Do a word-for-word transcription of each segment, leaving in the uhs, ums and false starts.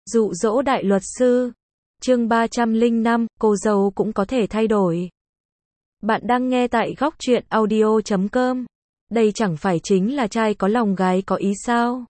Dụ dỗ đại luật sư. Chương ba trăm lẻ năm, cô dâu cũng có thể thay đổi. Bạn đang nghe tại góc truyện audio chấm com. Đây chẳng phải chính là trai có lòng gái có ý sao?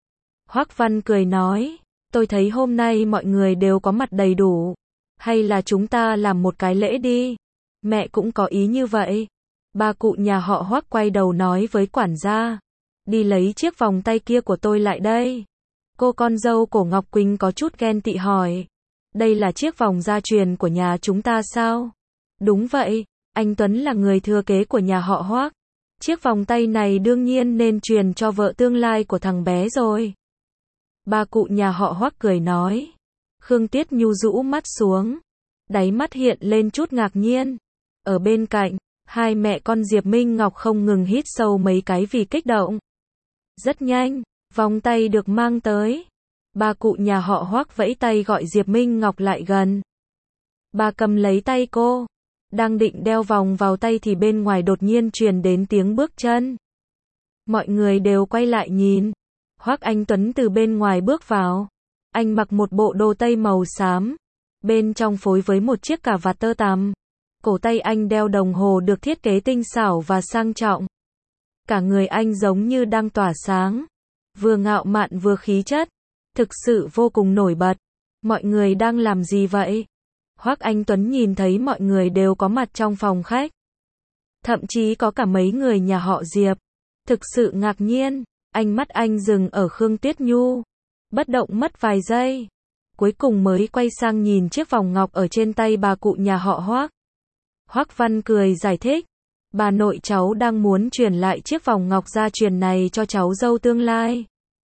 Hoắc Văn cười nói, tôi thấy hôm nay mọi người đều có mặt đầy đủ. Hay là chúng ta làm một cái lễ đi? Mẹ cũng có ý như vậy. Bà cụ nhà họ Hoắc quay đầu nói với quản gia. Đi lấy chiếc vòng tay kia của tôi lại đây. Cô con dâu của Ngọc Quỳnh có chút ghen tị hỏi. Đây là chiếc vòng gia truyền của nhà chúng ta sao? Đúng vậy, anh Tuấn là người thừa kế của nhà họ Hoắc. Chiếc vòng tay này đương nhiên nên truyền cho vợ tương lai của thằng bé rồi. Bà cụ nhà họ Hoắc cười nói. Khương Tiết Nhu rũ mắt xuống. Đáy mắt hiện lên chút ngạc nhiên. Ở bên cạnh, hai mẹ con Diệp Minh Ngọc không ngừng hít sâu mấy cái vì kích động. Rất nhanh, vòng tay được mang tới. Bà cụ nhà họ Hoắc vẫy tay gọi Diệp Minh Ngọc lại gần. Bà cầm lấy tay cô. Đang định đeo vòng vào tay thì bên ngoài đột nhiên truyền đến tiếng bước chân. Mọi người đều quay lại nhìn. Hoắc Anh Tuấn từ bên ngoài bước vào. Anh mặc một bộ đồ tây màu xám. Bên trong phối với một chiếc cà vạt tơ tằm. Cổ tay anh đeo đồng hồ được thiết kế tinh xảo và sang trọng. Cả người anh giống như đang tỏa sáng. Vừa ngạo mạn vừa khí chất. Thực sự vô cùng nổi bật. Mọi người đang làm gì vậy? Hoắc Anh Tuấn nhìn thấy mọi người đều có mặt trong phòng khách. Thậm chí có cả mấy người nhà họ Diệp. Thực sự ngạc nhiên, ánh mắt anh dừng ở Khương Tiết Nhu. Bất động mất vài giây. Cuối cùng mới quay sang nhìn chiếc vòng ngọc ở trên tay bà cụ nhà họ Hoắc. Hoắc Văn cười giải thích. Bà nội cháu đang muốn truyền lại chiếc vòng ngọc gia truyền này cho cháu dâu tương lai.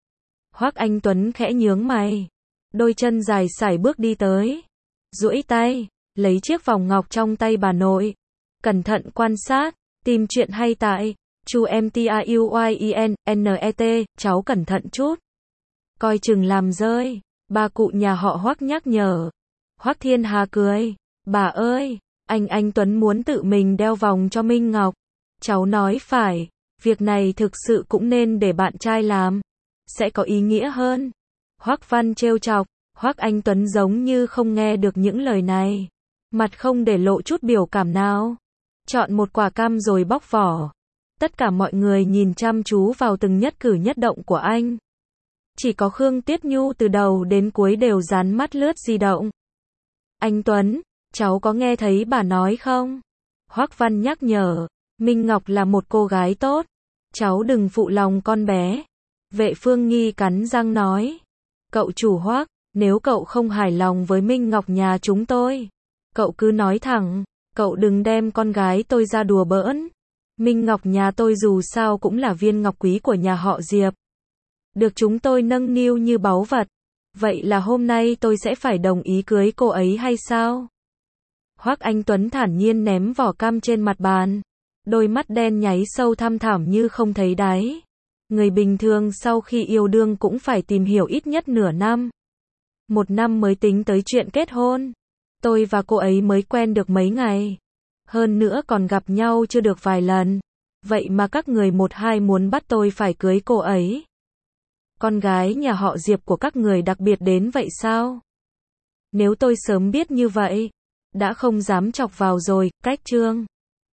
Hoắc Anh Tuấn khẽ nhướng mày. Đôi chân dài sải bước đi tới. Duỗi tay, lấy chiếc vòng ngọc trong tay bà nội. Cẩn thận quan sát, tìm chuyện hay tại Chu em tê a u i e n n e t, cháu cẩn thận chút. Coi chừng làm rơi, bà cụ nhà họ Hoắc nhắc nhở. Hoắc Thiên Hà cười. Bà ơi, anh anh Tuấn muốn tự mình đeo vòng cho Minh Ngọc. Cháu nói phải, việc này thực sự cũng nên để bạn trai làm. Sẽ có ý nghĩa hơn. Hoắc Văn trêu chọc. Hoắc Anh Tuấn giống như không nghe được những lời này. Mặt không để lộ chút biểu cảm nào. Chọn một quả cam rồi bóc vỏ. Tất cả mọi người nhìn chăm chú vào từng nhất cử nhất động của anh. Chỉ có Khương Tiết Nhu từ đầu đến cuối đều dán mắt lướt di động. Anh Tuấn, cháu có nghe thấy bà nói không? Hoắc Văn nhắc nhở. Minh Ngọc là một cô gái tốt. Cháu đừng phụ lòng con bé. Vệ Phương Nghi cắn răng nói. Cậu chủ Hoắc, nếu cậu không hài lòng với Minh Ngọc nhà chúng tôi, cậu cứ nói thẳng, cậu đừng đem con gái tôi ra đùa bỡn. Minh Ngọc nhà tôi dù sao cũng là viên ngọc quý của nhà họ Diệp. Được chúng tôi nâng niu như báu vật. Vậy là hôm nay tôi sẽ phải đồng ý cưới cô ấy hay sao? Hoắc Anh Tuấn thản nhiên ném vỏ cam trên mặt bàn. Đôi mắt đen nháy sâu thăm thẳm như không thấy đáy. Người bình thường sau khi yêu đương cũng phải tìm hiểu ít nhất nửa năm. Một năm mới tính tới chuyện kết hôn. Tôi và cô ấy mới quen được mấy ngày. Hơn nữa còn gặp nhau chưa được vài lần. Vậy mà các người một hai muốn bắt tôi phải cưới cô ấy. Con gái nhà họ Diệp của các người đặc biệt đến vậy sao? Nếu tôi sớm biết như vậy, đã không dám chọc vào rồi. Cách chương